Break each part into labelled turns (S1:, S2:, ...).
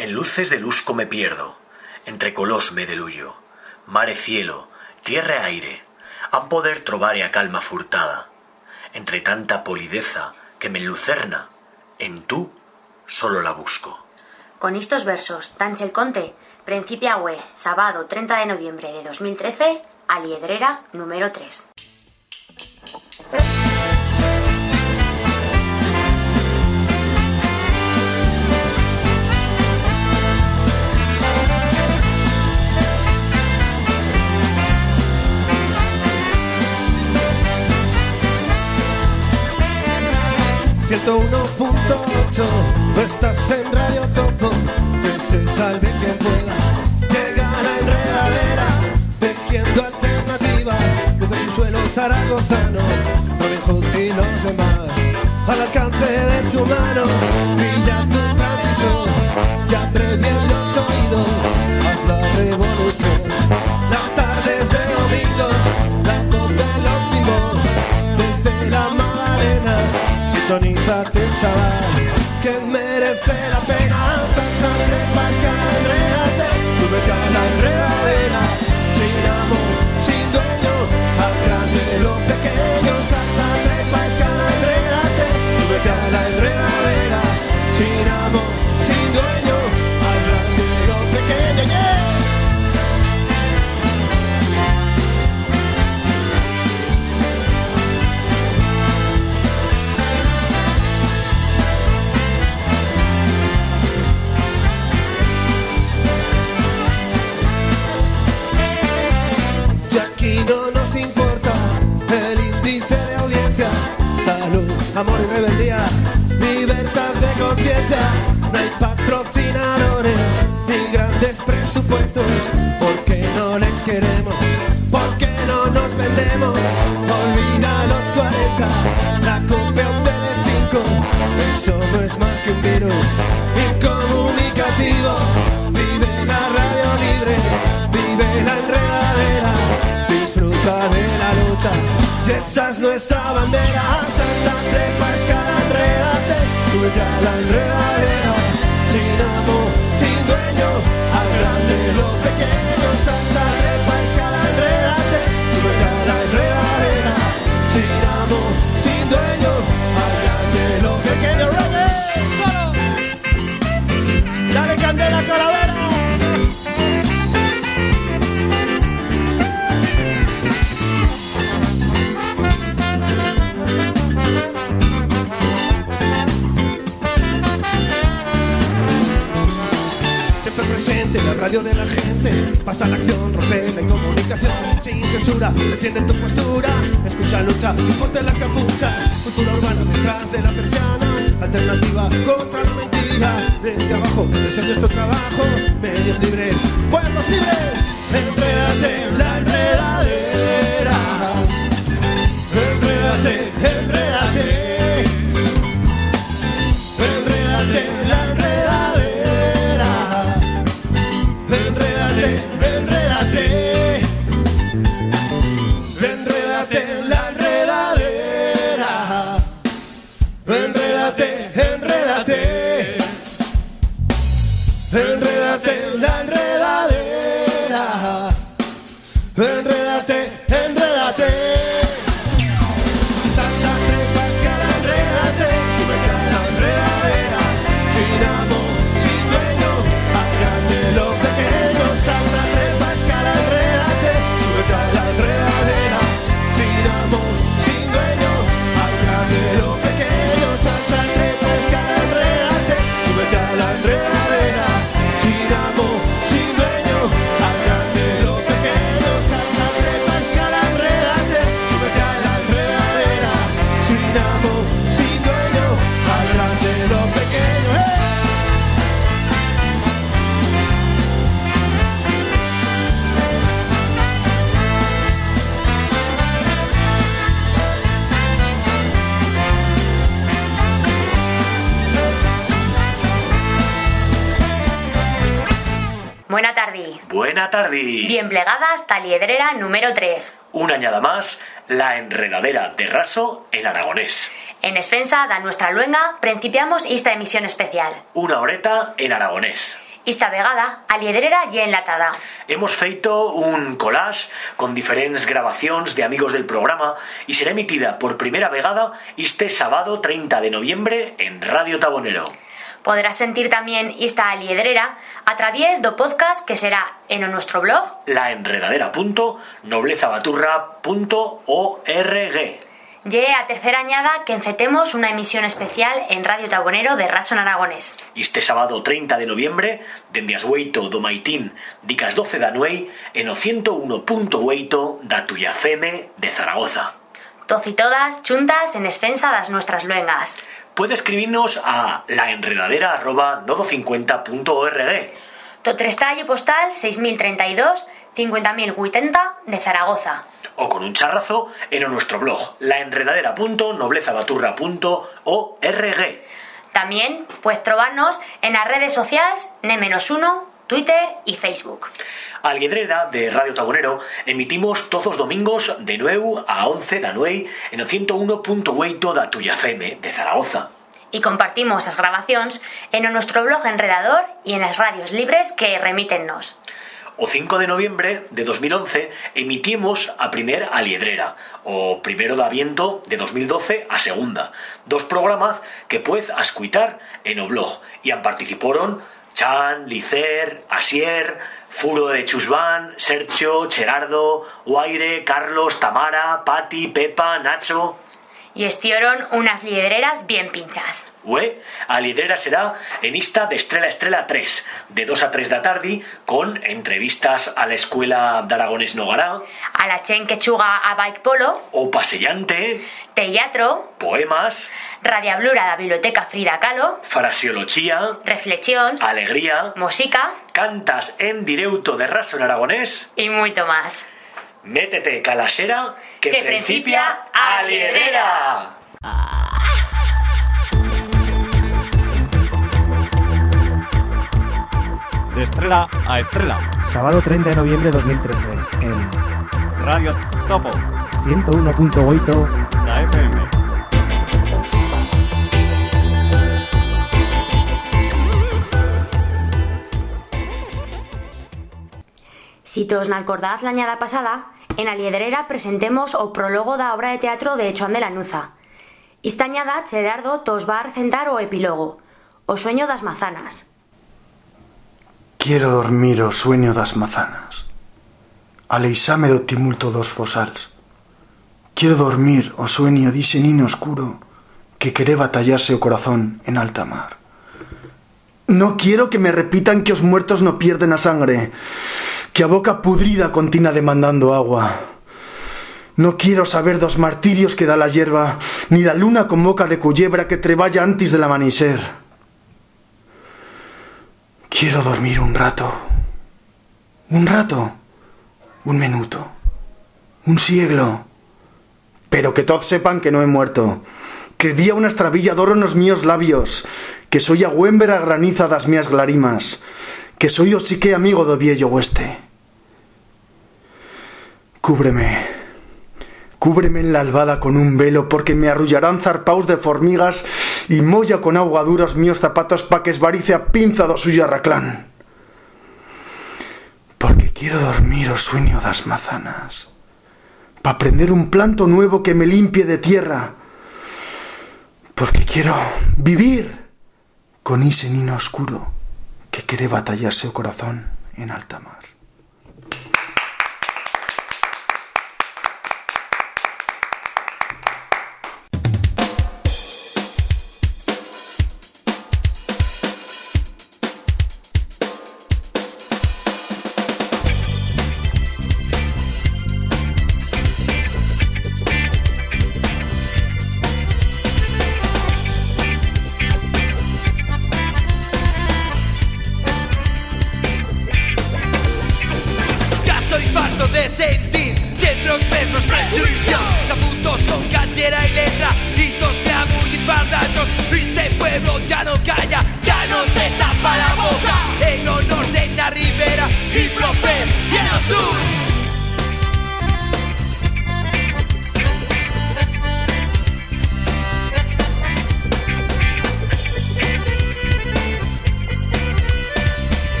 S1: En luces de lusco me pierdo, entre colors me deluyo, mare cielo, tierra e aire, han poder trobare a calma furtada, entre tanta polideza que me enlucerna, en tú solo la busco.
S2: Con estos versos, Tanchel Conte, Principia Hue, sábado 30 de noviembre de 2013, Aliedrera número 3.
S3: No estás en Radio Topo, que se salve quien pueda. Llega la enredadera, tejiendo alternativa desde su suelo zaragozano, Robin Hood y los demás. Al alcance de tu mano, pilla tu transistor, ya abre bien los oídos, haz la revolución. Las tardes de domingo, la voz de los sin voz, desde la Magdalena, sintonízate chaval, que merece la pena. Salta, trepa, escala, enrédate, súbete a la enredadera, sin amor, sin dueño, al grande lo pequeño. Salta, trepa, escala, enrédate, súbete a la enredadera, sin amor, sin dueño, al grande lo pequeño. Yeah. No nos importa el índice de audiencia, salud, amor y rebeldía, libertad de conciencia. No hay patrocinadores ni grandes presupuestos, porque no les queremos, porque no nos vendemos. Olvida los 40, la COPE o Telecinco, eso no es más que un virus incomunicativo. Vive la radio libre, vive la enredadera, disfruta de la lucha, y esa es nuestra bandera. Salta, trepa, escala, enrédate, súbete a la enredadera, sin amor, sin dueño, al grande lo pequeño. Salta, trepa, escala, enrédate, súbete a la enredadera, sin amor, sin dueño, al grande lo pequeño. Dale candela, calavera. Presente, la radio de la gente, pasa la acción, rompe la incomunicación, sin censura, defiende tu postura, escucha, lucha y ponte la capucha. Cultura urbana detrás de la persiana, alternativa contra la mentira. Desde abajo, ese es nuestro trabajo, medios libres, pueblos libres. Enrédate en la enredadera, enrédate, enrédate, enrédate en la enredadera. Enrédate, enrédate, enrédate en la enredadera, enrédate, enrédate, enrédate en la enredadera, enrédate, enrédate. Salta, trepa, escala, enrédate, súbete a la enredadera, sin amor, sin dueño, al grande lo pequeño. Salta, trepa, escala, enrédate, súbete a la enredadera, sin amor, sin dueño, al grande lo pequeño. Salta, trepa, escala, enrédate, súbete a la enredadera, sin amor, sin dueño, al grande lo pequeño. Salta, trepa, escala, enrédate, súbete a la enredadera, sin amor, sin dueño, al grande lo pequeño.
S2: Buena tarde.
S1: Buena tarde.
S2: Bien plegadas, Taliedrera número 3.
S1: Una añada más, la enredadera de raso en aragonés.
S2: En defensa da nuestra luenga, principiamos esta emisión especial.
S1: Una horeta en aragonés.
S2: Esta vegada, a Liedrera y enlatada.
S1: Hemos feito un collage con diferentes grabacións de amigos del programa y será emitida por primera vegada este sábado 30 de noviembre en Radio Tabonero.
S2: Podrás sentir también esta Liedrera a través do podcast que será en nuestro blog
S1: laenredadera.noblezabaturra.org.
S2: Ye a tercera añada que encetemos una emisión especial en Radio Tabonero de Rason Aragonés.
S1: Este sábado 30 de noviembre, dende as 8 do Maitín, dicas 12 da nuei, en o 101.8 da Tuya FM de Zaragoza.
S2: Toz y todas chuntas en defensa das nuestras luengas.
S1: Puede escribirnos a laenredadera@nodo50.org.
S2: To trestallo postal 6032 50.080 de Zaragoza.
S1: O con un charrazo en nuestro blog laenredadera.noblezabaturra.org.
S2: También puedes trobarnos en las redes sociales N-1, Twitter y Facebook.
S1: A Liedrera de Radio Tabonero emitimos todos los domingos de 9 a 11 da nuei en o 101.8 da Tuya FM de Zaragoza.
S2: Y compartimos las grabaciones en nuestro blog enredador y en las radios libres que remítennos.
S1: O 5 de noviembre de 2011 emitimos a primer a Liedrera, o primero de aviento de 2012 a segunda. Dos programas que puedes escuchar en o blog y han participaron Chan, Licer, Asier, Furo de Chusván, Sergio, Gerardo, Guaire, Carlos, Tamara, Pati, Pepa, Nacho.
S2: Y estieron unas liedreras bien pinchas.
S1: A Liedrera será en ista de Estrella a Estrella 3, de 2 a 3 da tarde, con entrevistas a la Escuela de Aragonés Nogará,
S2: a la chen que chuga a bike polo,
S1: o pasellante,
S2: teatro,
S1: poemas,
S2: radiablura da Biblioteca Frida Kahlo,
S1: frasioloxía,
S2: reflexións,
S1: alegría,
S2: música,
S1: cantas en directo de Rason Aragonés
S2: y mucho más.
S1: Métete calasera que principia a Liedrera.
S4: De Estrella a Estrella.
S3: Sábado 30 de noviembre de 2013 en
S4: Radio Topo
S3: 101.8
S4: da FM.
S2: Si todos no acordad la añada pasada, en a Liedrera presentemos o prólogo da obra de teatro de Joan de Lanuza. Esta añada Gerardo tos va a recentar o epílogo, o sueño das mazanas.
S5: Quiero dormir o sueño das mazanas. Aleixame do tumulto dos fosals. Quiero dormir o sueño dise nino oscuro que quere batallarse o corazón en alta mar. No quiero que me repitan que os muertos no pierden a sangre, que a boca pudrida continúa demandando agua. No quiero saber dos martirios que da la hierba, ni da luna con boca de cullebra que treballa antes del amanecer. Quiero dormir un rato, un minuto, un siglo, pero que todos sepan que no he muerto, que vía una estravilla d'oro nos míos labios, que soy agüembra graniza das mías glarimas, que soy o sique amigo do viejo oeste. Cúbreme en la albada con un velo, porque me arrullarán zarpaus de formigas y molla con agua dura os míos zapatos pa que esvarice a pinza do suyo arraclán. Porque quiero dormir o sueño das mazanas, pa prender un planto nuevo que me limpie de tierra, porque quiero vivir con ese nino oscuro que quiere batallarse o corazón en alta mar.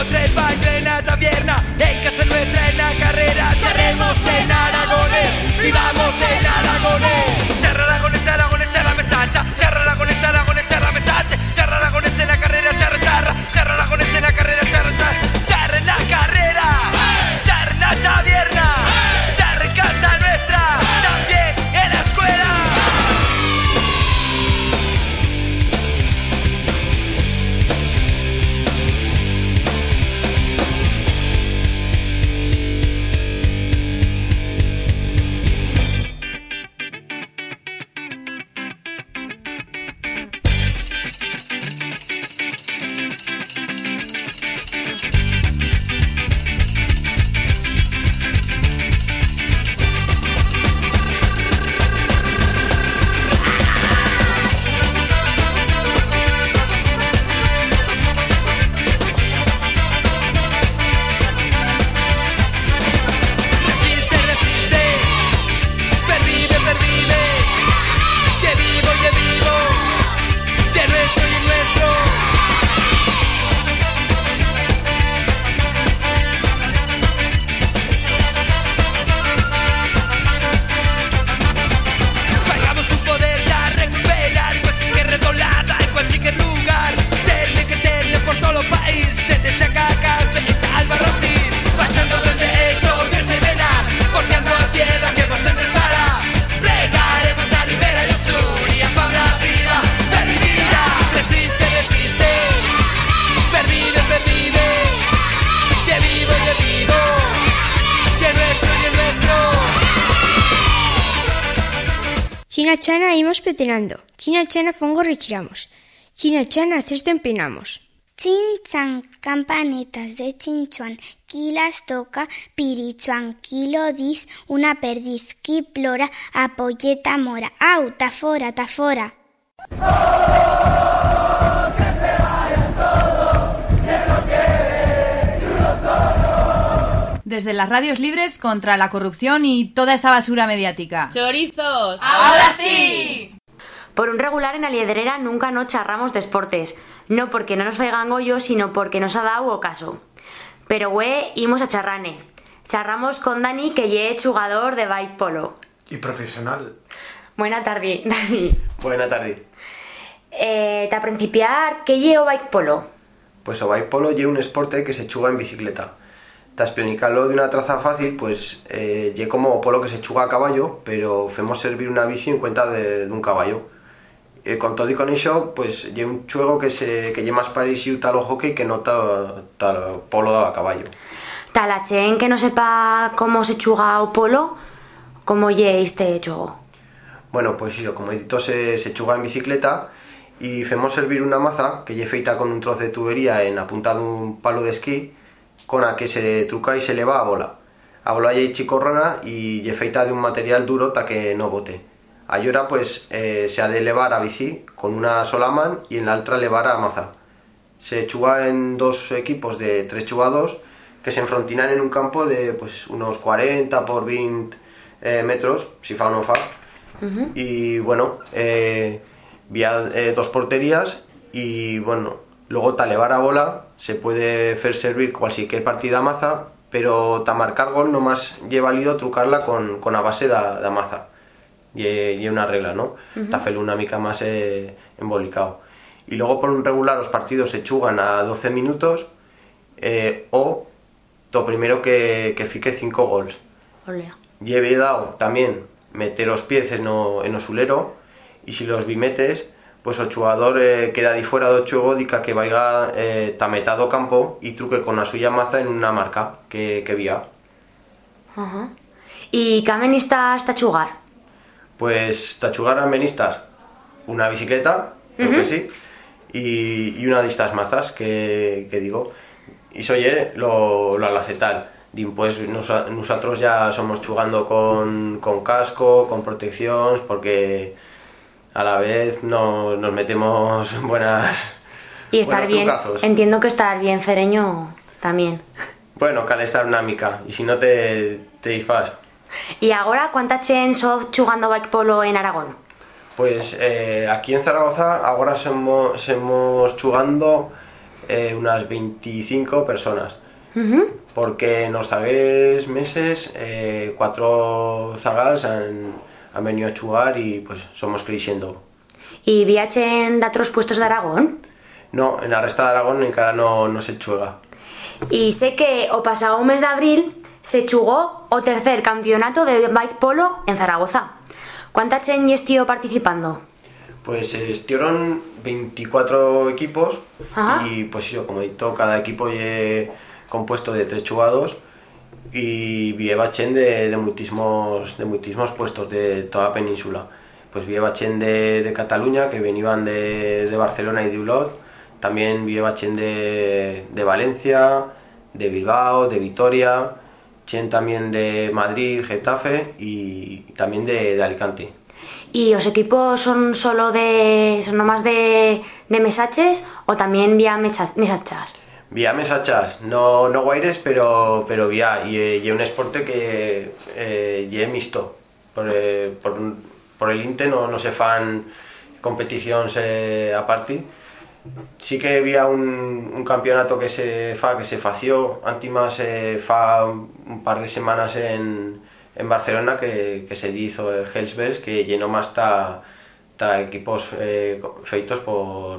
S6: nostra el baño en la taberna, en casa nuestra en la carrera, charremos en Aragones, vivamos en Aragones. Charra Aragones, Aragones, charra mesacha, charra Aragones, Aragones, charra mesacha, charra Aragones en la carrera, charra, charra, charra Aragones en la carrera, charra, charra, charra en la carrera, charra en la taberna, charra en casa nuestra, también en la escuela.
S7: China imos petenando, China fongo retiramos, China cesto empinamos.
S8: Chin-chan, campanitas de chinchuan, qui las toca, pirichuan, qui lo dis, una perdiz, qui plora, apoyeta mora, au, ta fora, ta fora.
S9: Desde las radios libres contra la corrupción y toda esa basura mediática.
S10: ¡Chorizos!
S9: ¡Ahora sí!
S2: Por un regular en la liederera nunca no charramos de esportes, no porque no nos faigan gollo, sino porque nos ha dado ocaso. Pero güey, imos a charrane. Charramos con Dani, que ye jugador de bike polo.
S5: Y profesional.
S2: Buena tarde, Dani.
S11: Buena tarde.
S2: Ta principiar, ¿qué ye o bike polo?
S11: Pues o bike polo ye un esporte que se chuga en bicicleta. Ta explicarlo de una traza fácil, pues ye como o polo que se chuga a caballo, pero femos servir una bici en cuenta de un caballo. Con todo y con eso, pues ye un juego que ye más parecido tal o hockey que no tal polo a caballo.
S2: Ta la chen que no sepa cómo se chuga o polo, ¿cómo ye este juego?
S11: Bueno, pues eso, como he dicho, se chuga en bicicleta y femos servir una maza que ye feita con un trozo de tubería en a punta de un palo de esquí, con la que se truca y se eleva a bola. A bola ye chicorrona y ye feita de un material duro ta que no bote. Allora pues se ha de elevar a bici con una sola man y en la otra elevar a maza. Se chuga en dos equipos de 3 jugadores que se enfrontinan en un campo de pues unos 40 por 20 metros, si fa o no fa. Y bueno, vía 2 porterías y bueno, luego ta elevar a bola se puede hacer servir cualquier partida a maza, pero ta marcar gol nomás lle válido trucarla con a base da maza. Y una regla, ¿no? Ta felo una mica más embolicado. Y luego por un regular los partidos se chugan a 12 minutos o to primero que fique 5 gols.
S2: Olea.
S11: Lleve dado también meter los pies en o sulero y si los bimetes pues o jugador queda de fuera do juego dica que vaya tametado campo y truque con la suya maza en una marca que vía.
S2: ¿Y qué amenistas ta chugar?
S11: Pues tachugar a menistas una bicicleta, creo que sí, y una de estas mazas que digo. Y soy lo alacetal. Pues nosotros ya somos jugando con casco, con protección, porque a la vez nos metemos buenas.
S2: Y estar bien,
S11: trucazos.
S2: entiendo que estar bien cereño también.
S11: Bueno, cal estar una mica, y si no te disfas.
S2: ¿Y ahora cuánta chen sos jugando bike polo en Aragón?
S11: Pues aquí en Zaragoza ahora somos jugando unas 25 personas.
S2: Porque
S11: en los zagués meses 4 zagals han venido a jugar y pues somos creciendo.
S2: ¿Y viachen de otros puestos de Aragón?
S11: No, en la resta de Aragón encara no se chuega.
S2: Y sé que o pasado un mes de abril se chugó o tercer campeonato de bike polo en Zaragoza. ¿Cuánta chen estío participando?
S11: Pues estuvieron 24 equipos.
S2: Ajá.
S11: Y pues yo, como he dicho, cada equipo es compuesto de 3 jugados y vieva chen de muchísimos puestos de toda la península. Pues vieva chen de Cataluña, que venían de Barcelona y de Olot, también vieva chen de Valencia, de Bilbao, de Vitoria, chen también de Madrid, Getafe y también de Alicante.
S2: ¿Y los equipos son nomás de mesaches o también vía mesachas?
S11: Vía mesachas, no guaires, pero vía, y un esporte que es mixto. Por el Inte no se fan competiciones aparte. Sí que había un campeonato que se fació antes fa un par de semanas en Barcelona que se hizo el Hellsbells, que llenó más ta equipos feitos por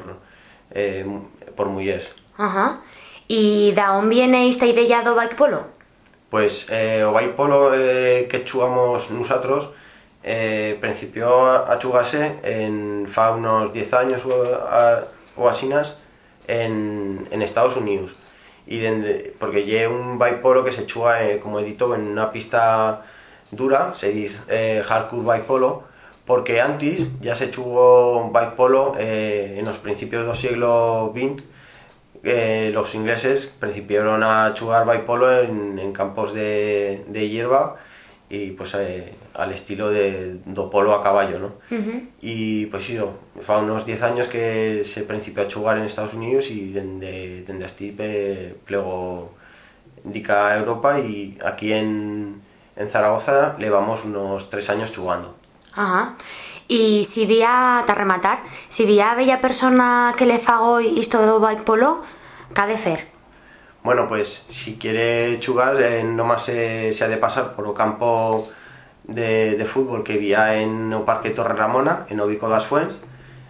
S11: mujeres.
S2: Ajá. ¿Y de dónde viene esta idea do bike polo?
S11: Pues o bike polo que chugamos nosotros principió a chugarse fa unos 10 años o asinas en Estados Unidos. Y porque lle un bike polo que se chuga, como he dicho, en una pista dura, se dice hardcore bike polo, porque antes ya se chugó bike polo en los principios del siglo XX. Los ingleses principiaron a jugar bike polo en campos de hierba y pues al estilo do polo a caballo, ¿no? Y pues sí, fa unos 10 años que se principió a jugar en Estados Unidos y desde así plego dica a Europa, y aquí en Zaragoza llevamos unos 3 años jugando.
S2: Ajá. Y si vía, ta rematar, si vía bella persona que le fago isto do bike polo, ¿qué ha de fer?
S11: Bueno, pues si quiere jugar, nomás se ha de pasar por el campo de fútbol que vía en el Parque Torre Ramona, en Obico das Fuents.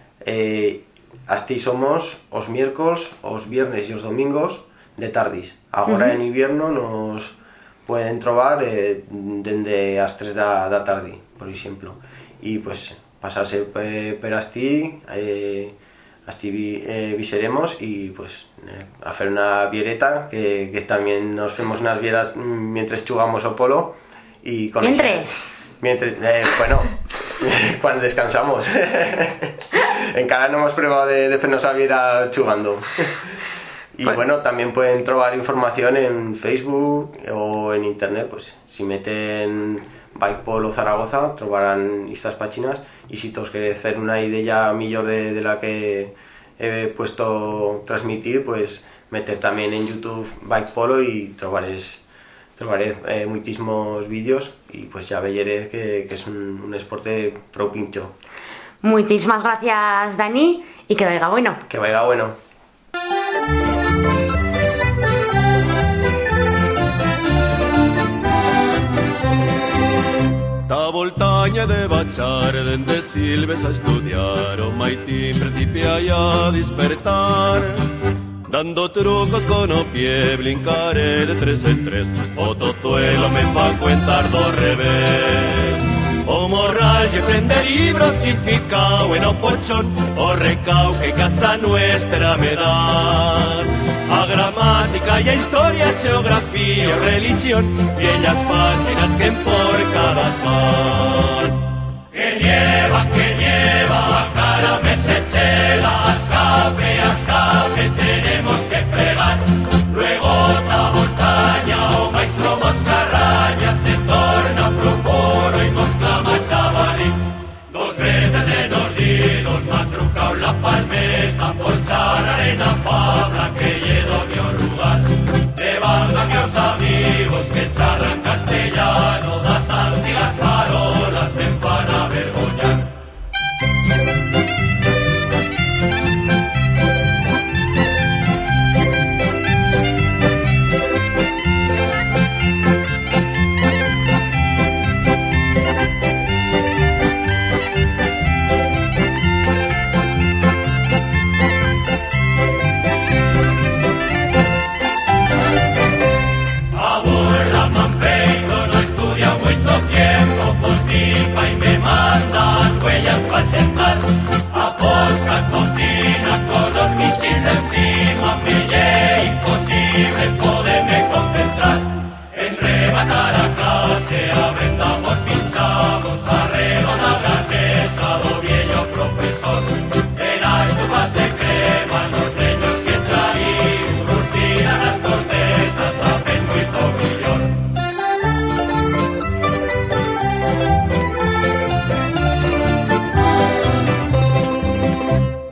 S11: Así somos os miércoles, os viernes y os domingos de tardis. Ahora en invierno nos pueden trobar desde las 3 da tarde, por ejemplo. Y pues pasarse per asti, viseremos y pues hacer una viereta que también nos hacemos unas vieras mientras jugamos o polo y con mientras bueno, cuando descansamos. En cada no hemos probado de hacernos a viera jugando. Y bueno, también pueden trobar información en Facebook o en internet, pues si meten Bike Polo Zaragoza trobarán estas páginas, y si todos queréis hacer una idea mejor de la que he puesto transmitir, pues meter también en YouTube Bike Polo y trobaréis muchísimos vídeos, y pues ya veréis que es un esporte pro pincho.
S2: Muchísimas gracias, Dani, y que vaya bueno.
S11: Que vaya bueno.
S3: Ta voltaña de bachar dende silves a estudiar, o maitín principia ya a despertar. Dando trucos con o pie, brincaré de 3 en 3, o tozuelo me fa cuentar do revés. O morral que prende libros y ficao en o pochón, o recao que casa nuestra me da. A gramática y a historia, geografía o religión, y ellas páginas que por cada pan. Que lleva, a cara me se chela, escape, tenemos que pegar. Luego ta montaña o maestro moscarraña se torna proforo y nos clama chavalín. 2 veces en los lidos me ha trucado la palmeta por echar arena pabla que lledo mi lugar. De banda que os amigos que charlan castellano das antiguas farolas.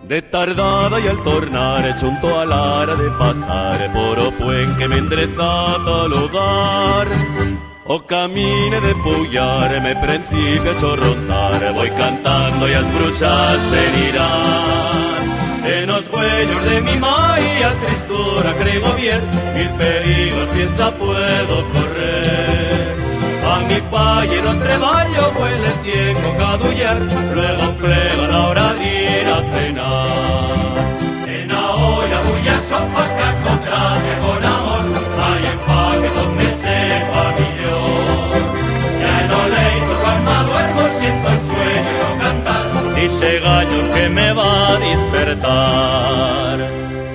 S10: De tardada y al tornar junto a l'ara de passar por o puent que m'endreçat al hogar. O camine de pullar, me principio a chorrontar, voy cantando y as bruchas venirán. En los huellos de mi maia tristura creo bien, mil perigos piensa puedo correr. A mi payero treballo huele el tiempo cadullar, luego plega la hora de ir a cenar. En la olla voy a sopa que contrate con amor, hay empaque donde sepa millón. Ya en o leito cuando duermo siento en sueños o cantar, dice gallo que me va a despertar.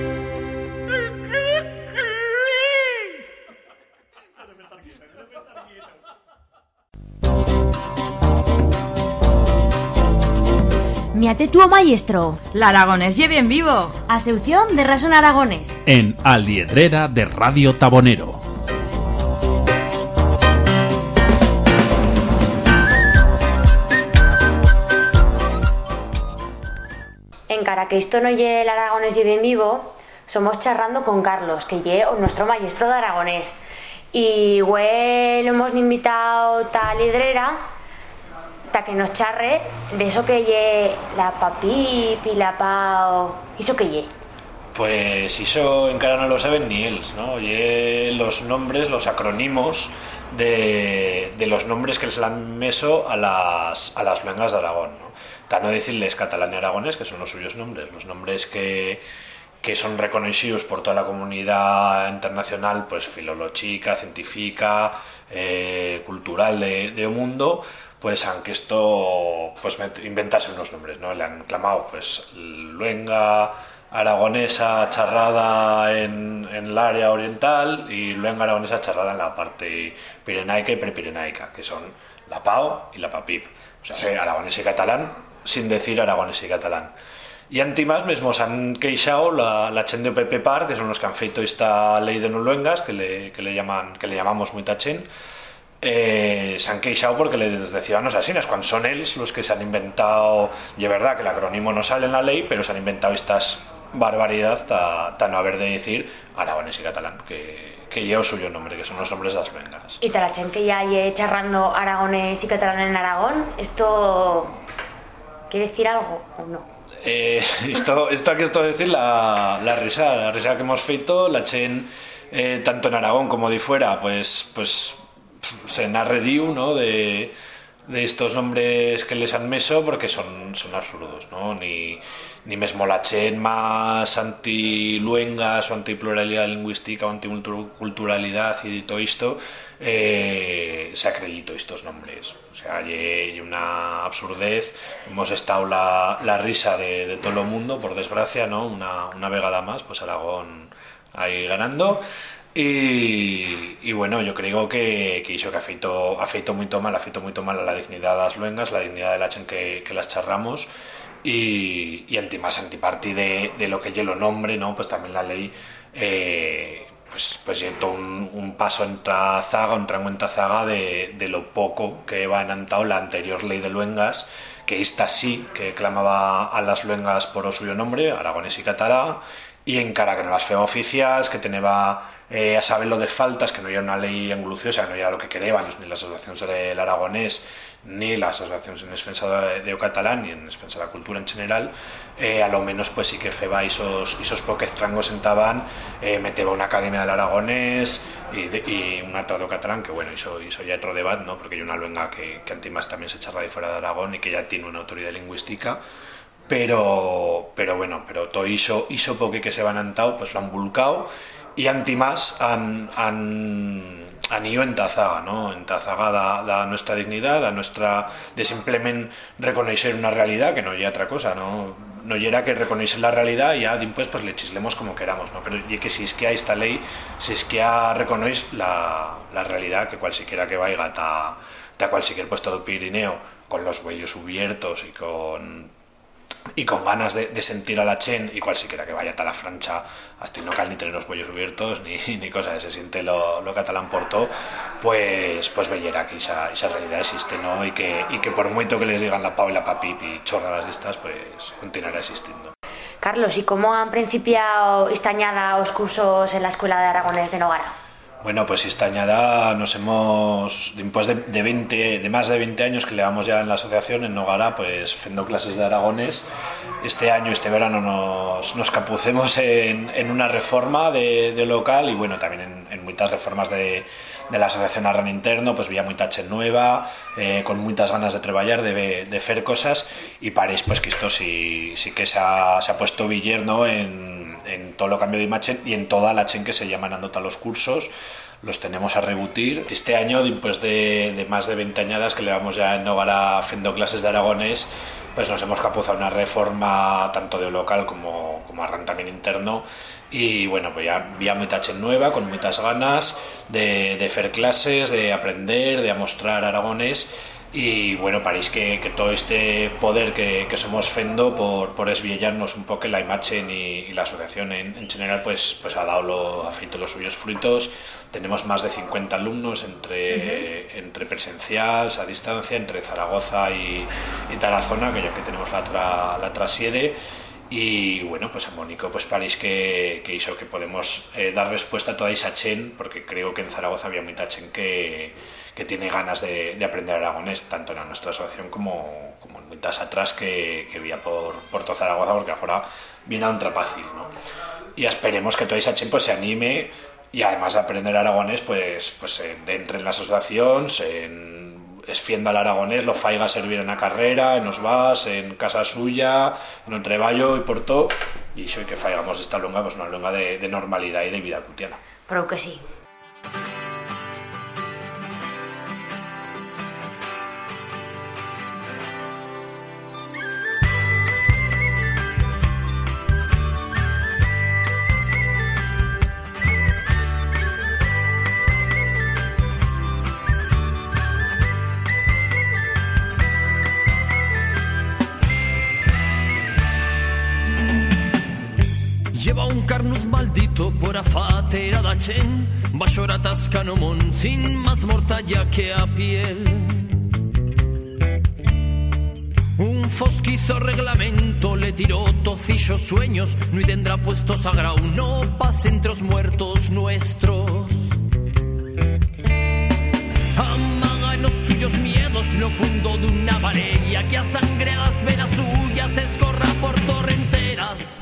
S2: Miate tú, maestro.
S9: La aragonés lle bien vivo.
S2: Aseución de Razón Aragonés.
S12: En Aliedrera de Radio Tabonero.
S2: En cara que esto no lle el aragonés lle bien vivo, somos charrando con Carlos, que lle nuestro maestro de aragonés. Y güey, lo hemos invitado a Aliedrera ta que nos charre de eso que lle la papip y la pao. ¿Eso que lle?
S1: Pues eso en cara no lo saben ni ellos, ¿no? Lle los nombres, los acrónimos de los nombres que les han meso a las luengas de Aragón, ¿no? Para no decirles catalán y aragonés, que son los suyos nombres, los nombres que son reconocidos por toda la comunidad internacional, pues filológica, científica, cultural de mundo. Pues aunque esto pues inventase unos nombres, ¿no? Le han clamado pues luenga aragonesa charrada en el área oriental y luenga aragonesa charrada en la parte pirenaica y prepirenaica, que son la pao y la papip. O sea, aragonés y catalán sin decir aragonés y catalán. Y antimás mismos han queixado la chen de OPP Par, que son los que han feito esta ley de no luengas, que le llamamos muy tachen. Se han queixado porque les decían así, es cuando son ellos los que se han inventado, y es verdad que el acrónimo no sale en la ley, pero se han inventado estas barbaridades para no haber de decir aragonés y catalán, que lleva suyo nombre, que son los nombres de las luengas.
S2: Y talachen que ya hay charrando aragonés y catalán en Aragón, ¿esto quiere decir algo o no?
S1: Esto decir la risa que hemos feito, la chen tanto en Aragón como de fuera, pues se narrediu, ¿no? de estos nombres que les han meso porque son absurdos, ¿no? Ni mesmo la chen más antiluengas o antipluralidad lingüística o anticulturalidad y todo esto se acreditó estos nombres. O sea, hay una absurdez. Hemos estado la risa de todo el mundo, por desgracia, ¿no? Una vegada más, pues Aragón ahí ganando. Y bueno, yo creo que hizo que afeito muy mal a la dignidad de las luengas, la dignidad de la chen que las charramos y antiparti de lo que lleva el nombre, ¿no? Pues también la ley pues llevó un paso en zaga de lo poco que va enantado la anterior ley de luengas, que esta sí que clamaba a las luengas por o suyo nombre, aragonés y catalán, y encara que no las feo oficiales, que tenía a saber lo de faltas, que no era una ley enguluciosa, que no era lo que querían ni las asociaciones del aragonés ni las asociaciones en defensa de catalán ni en defensa de la cultura en general, a lo menos pues sí que feba esos poques trangos sentaban, meteba una academia del aragonés y una de catalán, que bueno, hizo ya otro debate, ¿no? Porque hay una luenga que antimás también se charla de fuera de Aragón y que ya tiene una autoridad lingüística. Pero todo hizo poco que se van antao, pues lo han vulcado y antimás han ido en tazaga, ¿no? En tazaga da nuestra dignidad, de simplemente reconocer una realidad que no hay otra cosa, no era que reconocer la realidad y ya después pues le chislemos como queramos, ¿no? Pero y que si es que hay esta ley, si es que reconoce la realidad, que cualquiera que vaya a cualquier puesto de Pirineo con los huellos abiertos y con ganas de sentir a la chen, y cualquiera que vaya a la francha hasta no cal ni tener los cuellos abiertos ni cosas, se siente lo catalán por todo, pues veyera que esa realidad existe, ¿no? Y que por mucho que les digan la pau y la papip y chorradas de estas, pues continuará existiendo.
S2: Carlos, ¿y cómo han principiado Istañada los cursos en la Escuela de Aragonés de Nogara?
S13: Bueno, pues Istañada nos hemos, después de más de 20 años que llevamos ya en la asociación en Nogara, pues haciendo clases de aragonés. Este verano nos capucemos en una reforma de local y bueno, también en muchas reformas de la asociación Arran interno, pues había mucha gente nueva, con muchas ganas de trabajar, de hacer cosas, y parece pues que esto sí que se ha puesto biller, ¿no? en todo lo cambio de imagen y en toda la chen que se llaman a los cursos. Los tenemos a rebutir. Este año, después de más de 20 añadas que llevamos ya en Nogara haciendo clases de aragonés, pues nos hemos capuzado una reforma tanto de local como Arran también interno, y bueno, pues ya había mucha gente nueva con muchas ganas de hacer clases, de aprender, de mostrar aragonés. Y bueno, parece que todo este poder que somos fendo por esviellarnos un poco la imagen y la asociación en general, pues ha feito los suyos frutos. Tenemos más de 50 alumnos entre presenciales, a distancia, entre Zaragoza y Tarazona, que ya que tenemos la otra sede. Y bueno, pues a Mónico pues parece que hizo que podemos dar respuesta a toda esa chen, porque creo que en Zaragoza había mucha chen que tiene ganas de aprender aragonés, tanto en nuestra asociación como en muchas atrás que había por toda Zaragoza, porque ahora viene a un trapácil, ¿no? Y esperemos que toda esa chen pues se anime, y además de aprender aragonés pues entre en las asociaciones, esfienda al aragonés, lo faiga servir en la carrera, en los vas, en casa suya, en un treballo y por todo, y soy que faigamos esta longa, pues una longa de normalidad y de vida cotidiana.
S2: Pero que sí.
S14: Lleva un carnuz maldito por afatera da chen, baixora tascano mon sin más mortalla que a piel. Un fosquizo reglamento le tiró tocillos sueños, no y tendrá puesto sagrado, no pase entre los muertos nuestros. Amaga en los suyos miedos lo fundo de una varella que a sangre las venas suyas escorra por torrenteras.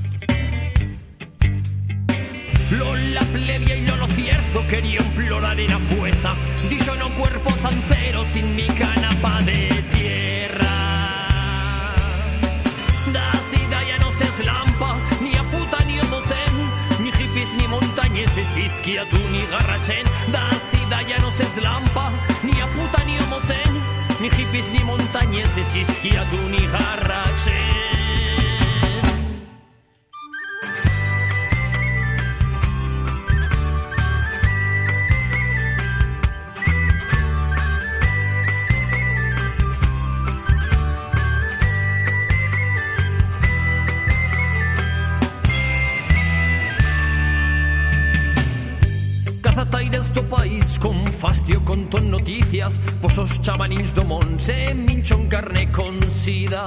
S14: La plebia y lo cierto quería implorar en la fuesa, dicho no cuerpo zancero sin mi canapa de tierra. Da sida ya no se eslampa, ni a puta ni homocen, ni hippies ni montañeses, isquia tú ni garrachen. Da sida ya no se eslampa, ni a puta ni homocen, ni hippies ni montañeses, isquia tú ni garrachen. Con fastio con ton noticias, posos chamanins do mon se minchon carne con sida.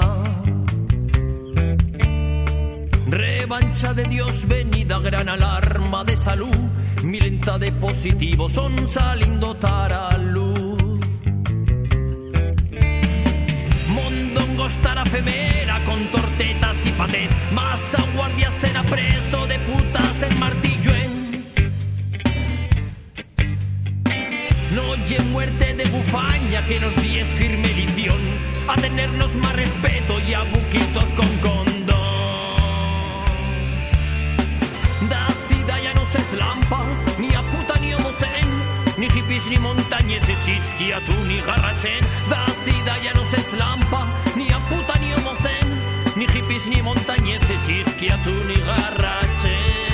S14: Revancha de Dios venida, gran alarma de salud, milenta de positivo son saliendo tara luz. Mondongo estará femera con tortetas y patés, masa guardia será preso de putas en martillo en. No oye muerte de bufaña que nos dies firme edición, a tenernos más respeto y a buquitos con condón. Da sida ya no se eslampa, ni a puta ni homocen, ni hippies ni montañeses, isquia tú ni garrachen. Da sida ya no se eslampa, ni a puta ni homocen, ni hippies ni montañeses, isquia tú ni garrachen.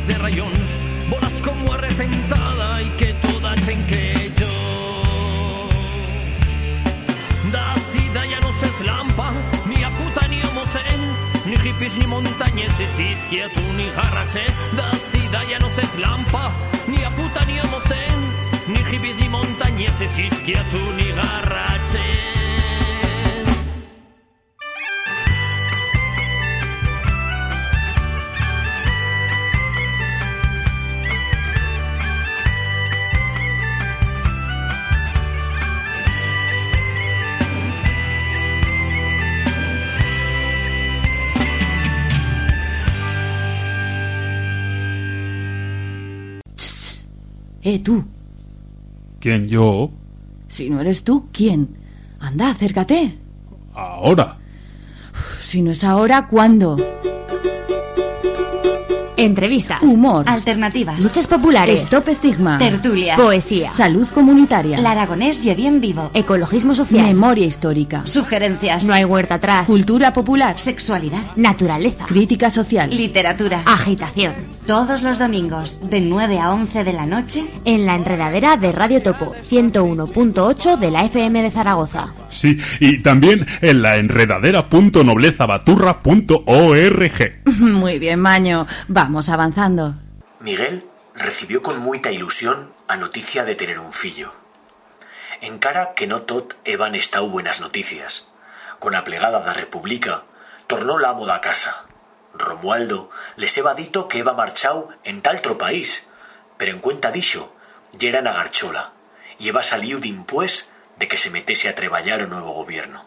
S14: carras de rayons, bolas como arrecentada y que toda chenquello. Da sida ya no se eslampa, ni a puta ni homosén, ni hippies ni montañeses, isquiatu ni jarrache. Da sida ya no se eslampa, ni a puta ni homosén, ni hippies ni montañeses, isquiatu ni garrache.
S15: Tú.
S12: ¿Quién, yo?
S15: Si no eres tú, ¿quién? Anda, acércate.
S12: Ahora.
S15: Si no es ahora, ¿cuándo?
S2: Entrevistas,
S15: humor,
S16: alternativas,
S2: luchas populares,
S15: stop estigma,
S16: tertulias,
S2: poesía,
S15: salud comunitaria,
S16: el aragonés y bien vivo,
S2: ecologismo social,
S15: memoria histórica,
S16: sugerencias,
S2: no hay huerta atrás,
S15: cultura popular,
S16: sexualidad,
S2: naturaleza,
S15: crítica social,
S16: literatura,
S2: agitación.
S16: Todos los domingos de 9 a 11 de la noche
S2: en la enredadera de Radio Topo 101.8 de la FM de Zaragoza.
S12: Sí, y también en la enredadera.noblezabaturra.org.
S15: Muy bien, Maño. Vamos avanzando.
S1: Miguel recibió con muita ilusión a noticia de tener un fillo. Encara que no tot eban estau buenas noticias. Con a plegada da República, tornó l'amo da casa. Romualdo les heba dito que heba marchau en taltro país, pero en cuenta dixo, yera na Garchola, y heba saliu d'impués de que se metese a treballar o nuevo gobierno.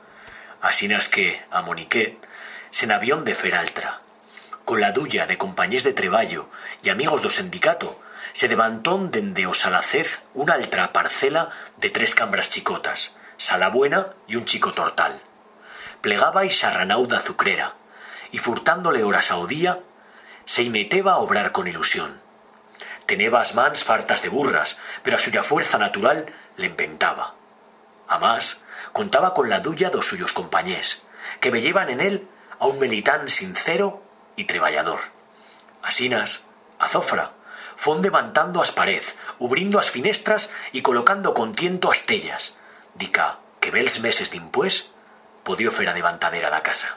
S1: Asinas que, a Moniquet, sen avión de Feraltra, con la duya de compañés de treballo y amigos do sindicato, se levantón dende o Salacez una altra parcela de 3 cambras chicotas, sala buena y un chico tortal. Plegaba y sarranau da azucrera, y furtándole horas ao día, se meteba a obrar con ilusión. Teneba as mans fartas de burras, pero a suya fuerza natural le empentaba. Amás, contaba con la duya dos suyos compañés, que velleban en él a un militán sincero y treballador. Asinas, a Zofra, fon levantando as pared, ubrindo as finestras y colocando con tiento as tellas, dica que bels meses d'impués podio fer a levantadera da casa.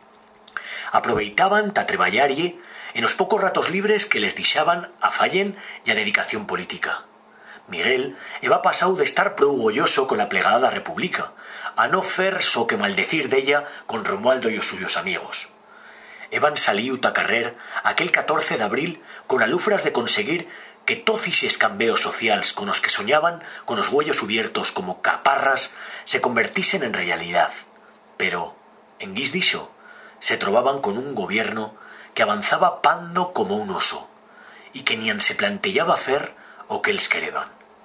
S1: Aproveitaban ta treballarie en os pocos ratos libres que les dixaban a fallen y a dedicación política. Miguel heba pasau de estar prougolloso con la plegada da República, a no fer so que maldecir d'ella con Romualdo y os suyos amigos. Heban saliu ta carrer aquel 14 de abril con alufras de conseguir que tocis cambeos socials con os que soñaban con os huellos ubiertos como caparras se convertisen en realidad. Pero, en guis dixo, se trobaban con un gobierno que avanzaba pando como un oso y que nian se plantellaba fer o que els quereban.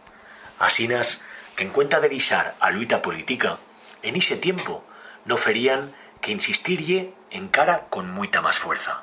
S1: Asinas, que en cuenta de dixar a luita política, en ese tiempo no ferían que insistirye en cara con muita más fuerza.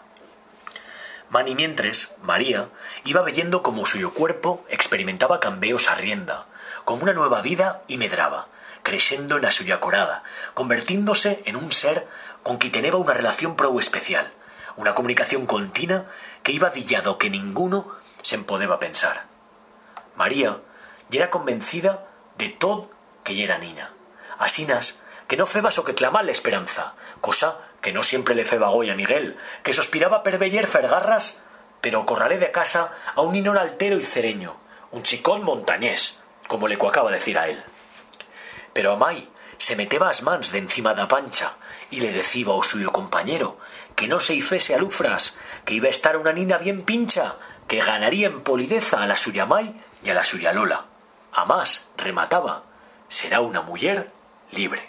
S1: Mani mientres, María iba veyendo como suyo cuerpo experimentaba cambeos a rienda, como una nueva vida y medraba, creyendo en la suya corada, convirtiéndose en un ser con quien teneba una relación prou especial, una comunicación continua que iba dillado que ninguno se podeba pensar. María ya era convencida de todo que ya era nina. Asinas, que no feba so que clamar la esperanza, cosa que no siempre le feba goy a Miguel, que sospiraba per veyer fergarras, pero corralé de casa a un nino altero y cereño, un chicón montañés, como le cuacaba decir a él. Pero a Mai se meteba as mans de encima da pancha y le deciba ao suyo compañero que no se hifese alufras, que iba a estar una nina bien pincha, que ganaría en polideza a la suya Mai y a la suya Lola. A más, remataba, será una muller libre.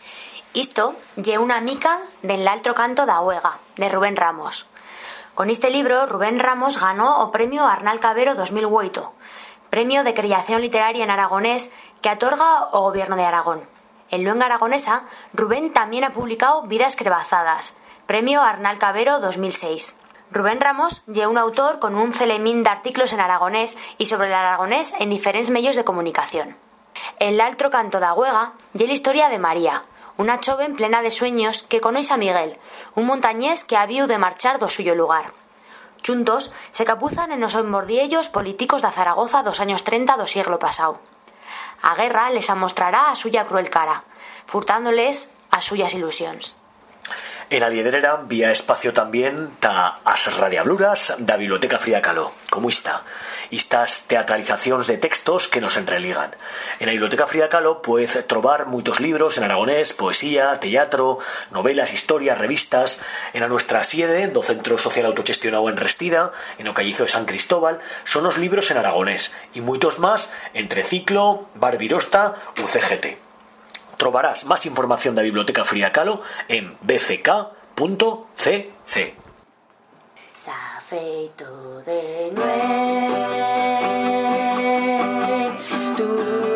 S2: Isto lle una mica del altro canto da Huega, de Rubén Ramos. Con este libro, Rubén Ramos ganó o premio Arnal Cabero 2008, premio de creación literaria en aragonés que otorga o Gobierno de Aragón. En lengua aragonesa, Rubén también ha publicado Vidas Crebazadas, premio Arnal Cabero 2006. Rubén Ramos lle un autor con un celemín de artículos en aragonés y sobre el aragonés en diferentes medios de comunicación. El altro canto da Huega lle la historia de María, una joven plena de sueños que conoce a Miguel, un montañés que habiu de marchar do suyo lugar. Chuntos se capuzan en los mordiellos políticos de Zaragoza dos años 30 do siglo pasado. A guerra les amostrará a suya cruel cara, furtándoles a suyas ilusiones.
S1: En la liederera vía espacio también ta as radiabluras da Biblioteca Frida Kahlo, como estas teatralizacións de textos que nos enreligan. En la Biblioteca Frida Kahlo puedes trobar muchos libros en aragonés, poesía, teatro, novelas, historias, revistas. En a nuestra siede do Centro Social Autogestionado en Restida, en o Callizo de San Cristóbal, son os libros en aragonés y muchos más entre Ciclo, Barbirosta u CGT. Trobarás más información de la Biblioteca Frida Kahlo en bfk.cc.
S2: Se ha feito de nuevo, tú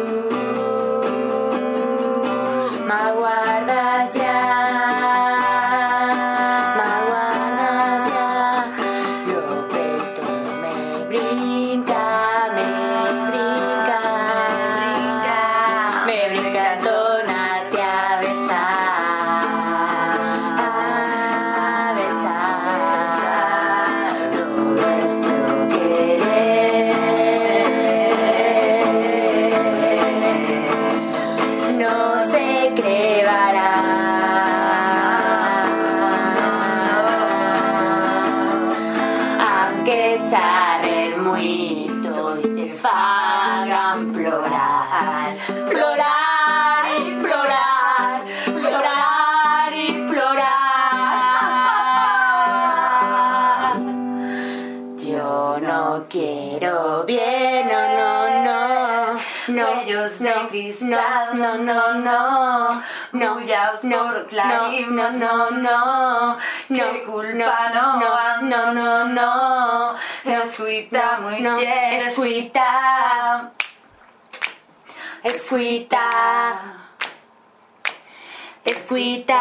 S2: me guardas ya. Escuita.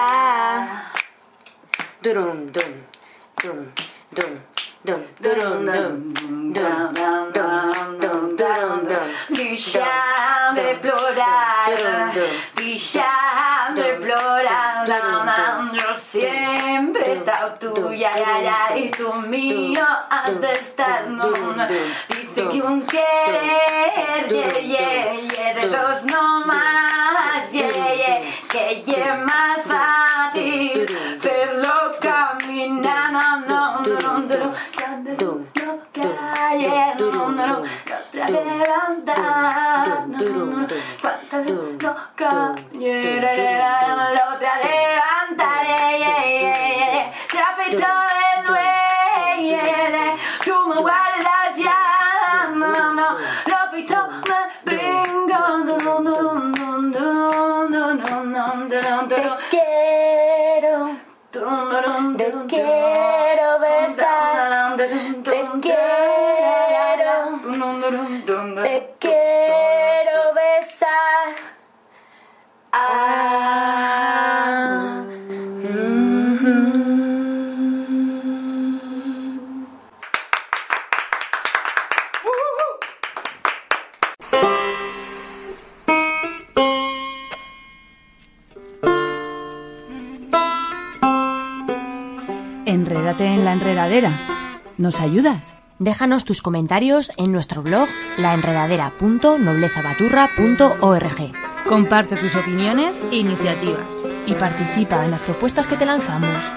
S2: Durum dum dum dum dum durum dum dum dum dum durum dum.
S17: Deixa-me plorar, deixa-me plorar, yo siempre he estado tuya, y tú mío has de estar, no. Dice que un querer, de dos no más, que más fácil, verlo caminar, no, la otra levantaré, se ha feito de nuevo, tú me guardas ya, lo pito me brinco, te quiero besar, te quiero besar.
S15: Enrédate en la enredadera. ¿Nos ayudas?
S2: Déjanos tus comentarios en nuestro blog laenredadera.noblezabaturra.org.
S18: Comparte tus opiniones e iniciativas.
S15: Y participa en las propuestas que te lanzamos.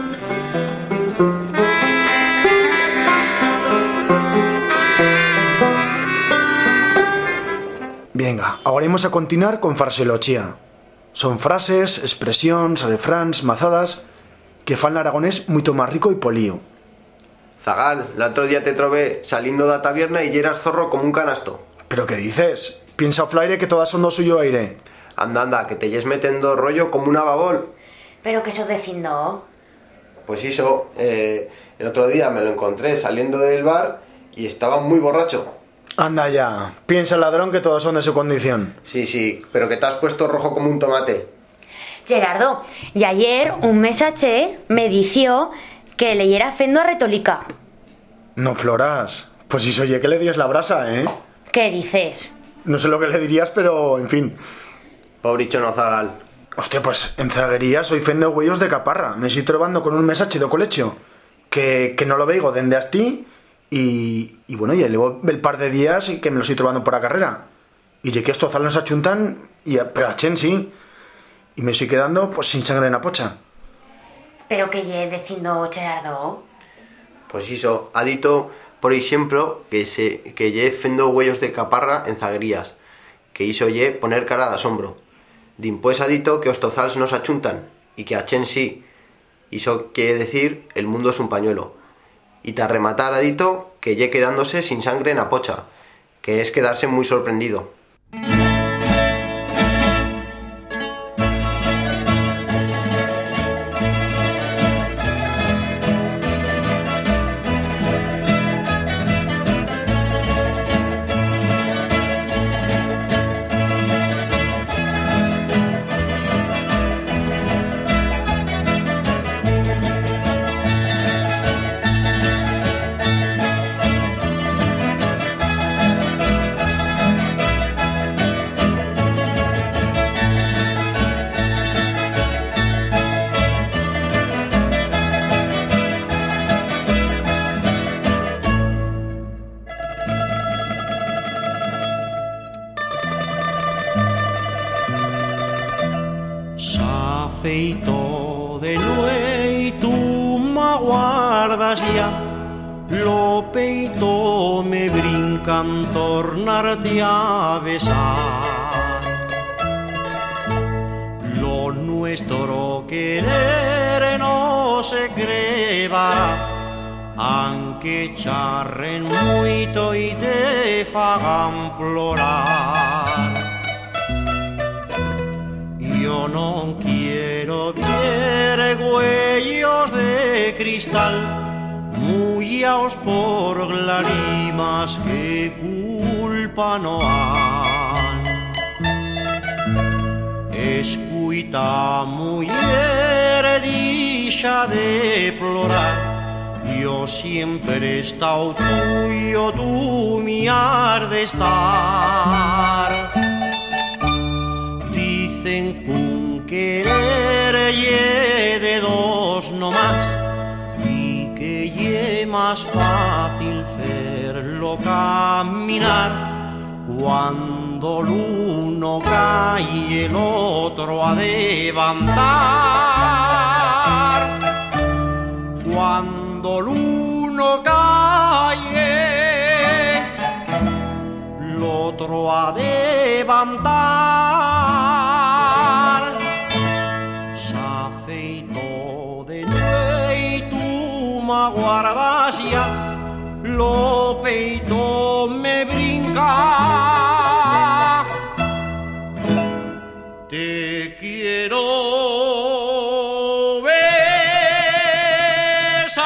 S5: Venga, ahora vamos a continuar con farseología. Son frases, expresiones, refráns, mazadas que fan l'aragonés mucho más rico y polío.
S11: Zagal, el otro día te trové saliendo de la taberna y eras zorro como un canasto.
S5: ¿Pero qué dices? Piensa o flaire que todas son do suyo aire.
S11: Anda, que te yes metiendo rollo como una babol.
S2: ¿Pero qué eso diciendo?
S11: Pues eso, el otro día me lo encontré saliendo del bar y estaba muy borracho.
S5: Anda ya, piensa el ladrón que todos son de su condición.
S11: Sí, pero que te has puesto rojo como un tomate.
S2: Gerardo, y ayer un mensaje me dició que leyera fendo a retólica.
S5: No floras, pues si oye que le dies la brasa, ¿eh?
S2: ¿Qué dices?
S5: No sé lo que le dirías, pero en fin.
S11: Pobricho no Zagal.
S5: Hostia, pues en zaguería soy fendo huellos de caparra. Me estoy trobando con un mensaje de colecho. que no lo veigo dende astí y bueno, ya llevo el par de días que me lo estoy trobando por la carrera. Y llegué que estos zales nos achuntan, pero a chen sí. Y me estoy quedando pues sin sangre en la pocha.
S2: Pero que lle dicindo Gerardo.
S11: Pues iso, ha dito, por exemplo, que lle fendo huellos de caparra en zagrías, que iso lle poner cara de asombro. Dimpués ha dito que os tozals nos achuntan, y que a chen sí. Iso quiere decir, el mundo es un pañuelo. Y ta rematar ha dito que lle quedándose sin sangre en la pocha, que es quedarse muy sorprendido.
S10: Feito de nuei y tú me guardas ya, lo peito me brincan tornarte a besar. Lo nuestro querer no se creba, aunque charren mucho y te fagan plorar. Yo no quiero ver huellos de cristal, mullaos por lágrimas que culpa no han. Escuita, mujer, dicha de plorar, yo siempre he estado tuyo, tú mi has de estar. Dicen que querer ye de dos no más, y que ye más fácil hacerlo caminar. Cuando el uno cae y el otro ha de levantar. Cuando el uno cae, el otro ha de levantar. Se ha feito de nuevo y tú me guardas ya, lo peito me brinca. Te quiero besar.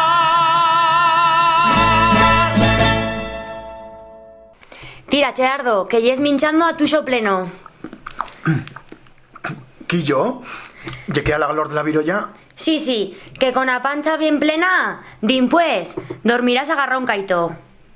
S2: Tira, Gerardo, que yes minchando a tuyo pleno.
S5: ¿Qui yo? ¿Ya queda la galor de la virolla?
S2: Sí, que con la pancha bien plena, dimpués, dormirás agarrón caito.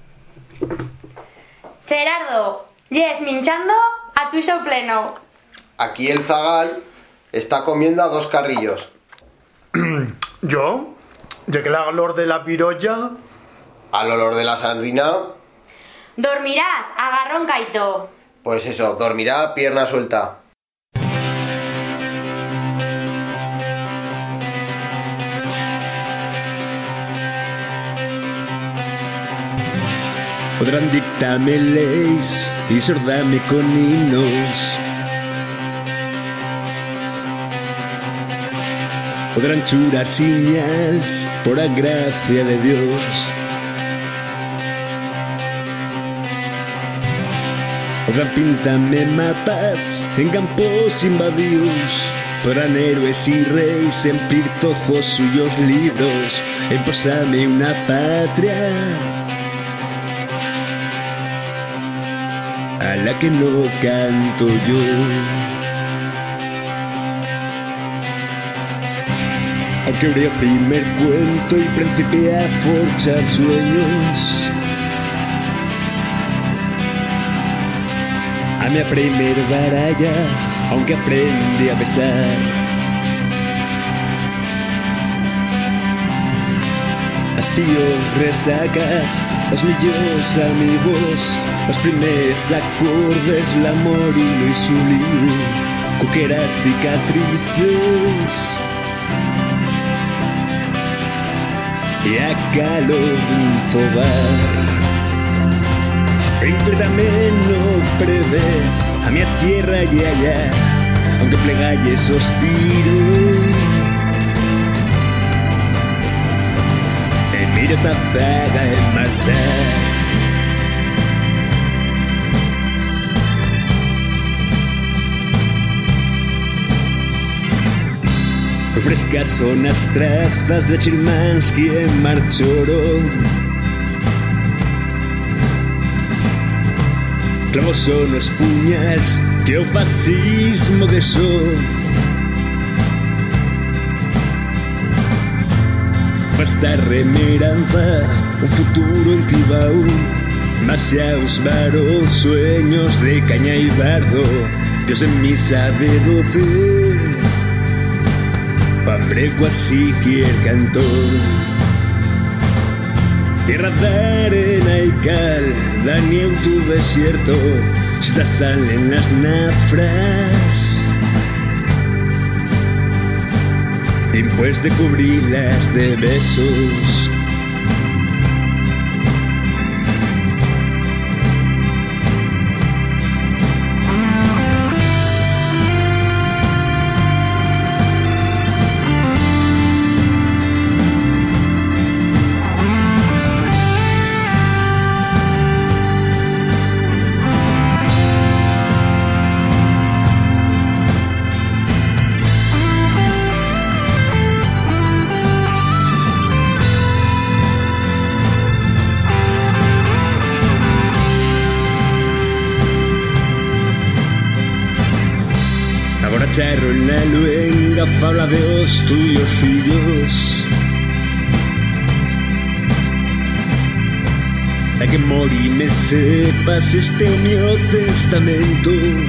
S2: Gerardo, yes minchando a tuyo pleno.
S11: Aquí el zagal está comiendo a dos carrillos.
S5: ¿Yo? ¿Ya que la galor de la virolla?
S11: Al olor de la sardina.
S2: Dormirás agarrón caito.
S11: Pues eso, dormirá pierna suelta.
S19: Podrán dictarme leyes y sordarme con himnos. Podrán churar señales por la gracia de Dios. Podrán pintarme mapas en campos invadidos. Podrán héroes y reyes emplir todos suyos libros, emposarme una patria a la que no canto yo. Aunque abrí el primer cuento y principié a forjar sueños, a mi primer baralla, aunque aprendí a besar. piors resacas, els millors amigos, els primers acordes, l'amor i no hi soliu, coqueras cicatrices. Y a calor d'un fogar completamente otra vez a mi tierra y allá, aunque plegalle suspiro y miro ta zaga en marchar. Frescas son las trazas de Chirmansky en Marchoro. Clavos son los puñas que o fascismo deixou. Basta remeranza, un futuro en Tibau, más ya os varos sueños de caña y bardo. Dios en misa de 12. Hambre cualquier cantor, tierra de arena y cal, Daniel tu desierto, si salen las nafras, después de cubrirlas de besos. Charro en la luenga, fabla de os tuyos fillos. A que morí me sepas este mío testamento.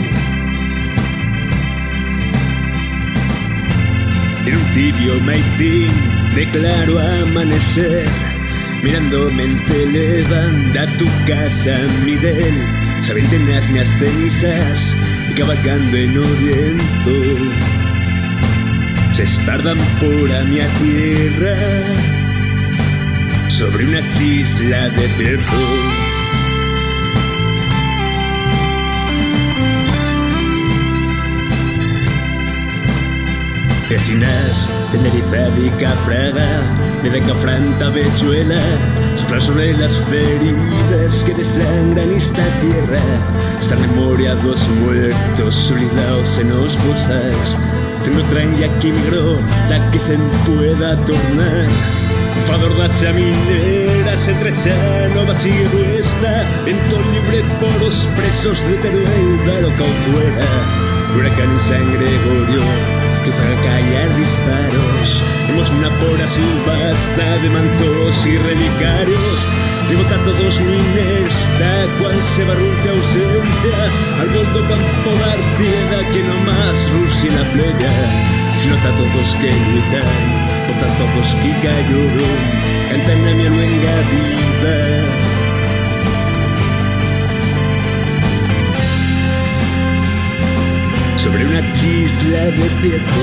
S19: En un tibio maitín de claro amanecer, mirándome en Televan da tu casa Miguel, sabiendo las mias cenizas y cabalgando en Oriento, se espardan por a mi tierra sobre una chisla de cerdo. Vecinas, Tenerife de Cafraga, de Cafranta Bechuela, soplar sobre las feridas que desangran esta tierra. Esta memoria dos muertos solidados en los fosas, tengo traen ya que migró, da que se pueda tornar. Fador da chaminera se trecha, no vacío está, vento libre por los presos de Teruel, daro cao fuera, huracán en San Gregorio, que para callar disparos, vemos una pora subasta de mantos y relicarios, devota todos miners, da cual se barrunte ausencia, al mundo campo dar piedad que no más Rusia la playa, si nota todos que gritan, vota todos que cayeron, cantan a mi luenga viva. Sobre una chisla de cierto.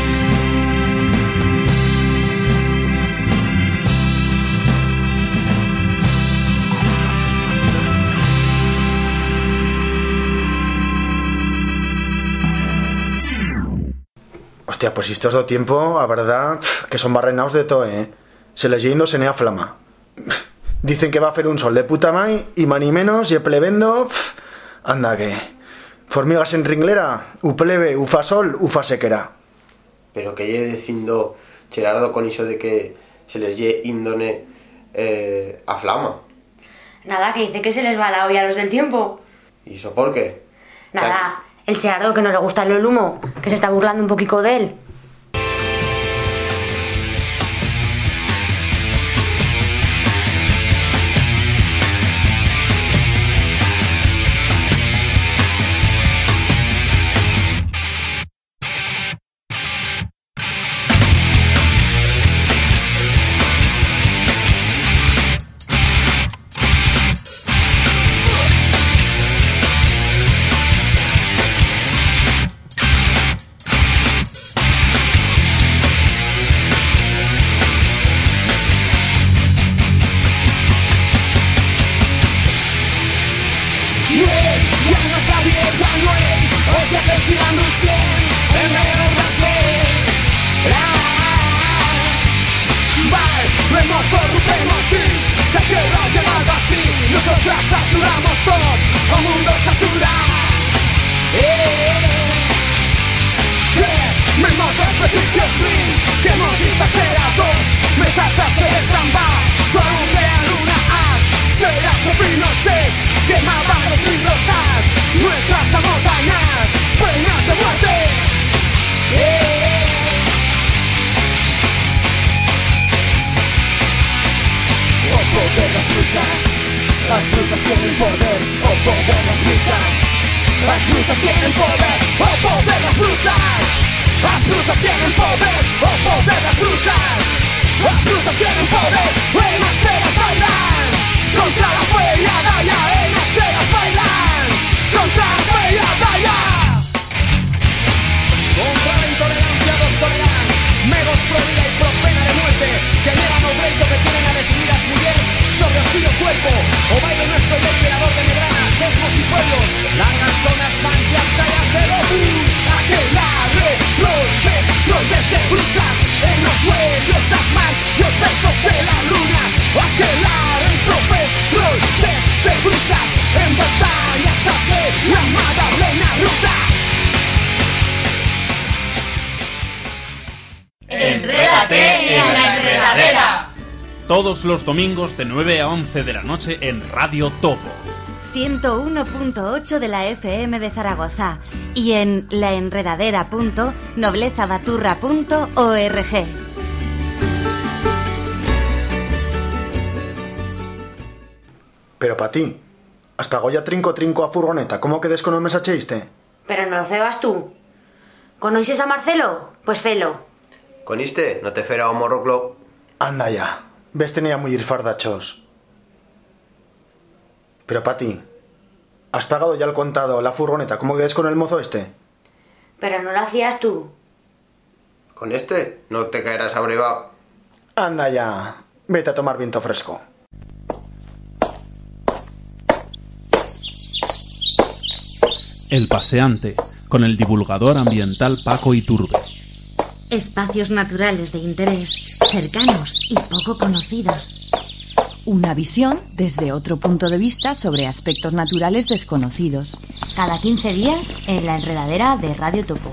S5: Hostia, pues si esto es do tiempo, a verdad, que son barrenaos de todo, Se les yendo se nea flama. Dicen que va a hacer un sol de puta mai, y mani menos, y plebendo, anda que... Formigas en ringlera, u plebe, u fa sol, u fa sequera.
S11: Pero que lle dicindo Gerardo con iso de que se les lle índone a flama.
S2: Nada, que dice que se les va la olla a los del tiempo.
S11: ¿Y eso por qué?
S2: Nada, el Gerardo que no le gusta el humo, que se está burlando un poquito de él.
S14: Ciebie girando un 100 en medio del Vale, hemos corrompemos fin, te quiero llevar así. Nosotras saturamos todo, o mundo satura. Mimos especifios mil, que hemos exagerados. Mesachas se desamba, solo de luna as. Serás de Pinochet, quemaban los libros as. Nuestras montañas, penas de muerte. O poder las blusas tienen poder. O poder las blusas tienen poder. O poder las blusas tienen poder. O poder las blusas tienen poder. En las ceras bailan contra la feria Daya. En las ceras bailan contra la feria Daya. Contra la intolerancia dos tolerantes, menos pro vida y pro pena de muerte, que niegan o derecho que tienen a decidir las mujeres sobre el suyo cuerpo. O baile nuestro liberador de medranas, esmos y pueblos, largas son las manchas sayas de lobus. Aquelarre, troyes de brusas, en los huevos asman, los besos de la luna. Aquelarre, troyes de brusas, en batallas hace la Magdalena ruta.
S20: ¡Enrédate en la enredadera!
S21: Todos los domingos de 9 a 11 de la noche en Radio Topo.
S16: 101.8 de la FM de Zaragoza y en laenredadera.noblezabaturra.org.
S5: Pero pa ti, hasta Goya trinco a furgoneta, ¿cómo quedes con el mensacheiste?
S2: Pero no lo cebas tú. ¿Conoces a Marcelo? Pues felo.
S11: ¿Coniste? No te fera o morroclo.
S5: Anda ya, ves tenía muy ir fardachos. Pero Pati, ¿has pagado ya el contado la furgoneta? ¿Cómo quedes con el mozo este?
S2: Pero no lo hacías tú.
S11: ¿Con este? No te caerás a breva.
S5: Anda ya, vete a tomar viento fresco.
S21: El paseante, con el divulgador ambiental Paco Iturbe.
S16: Espacios naturales de interés, cercanos y poco conocidos.
S15: Una visión desde otro punto de vista sobre aspectos naturales desconocidos.
S2: Cada 15 días en la enredadera de Radio Topo.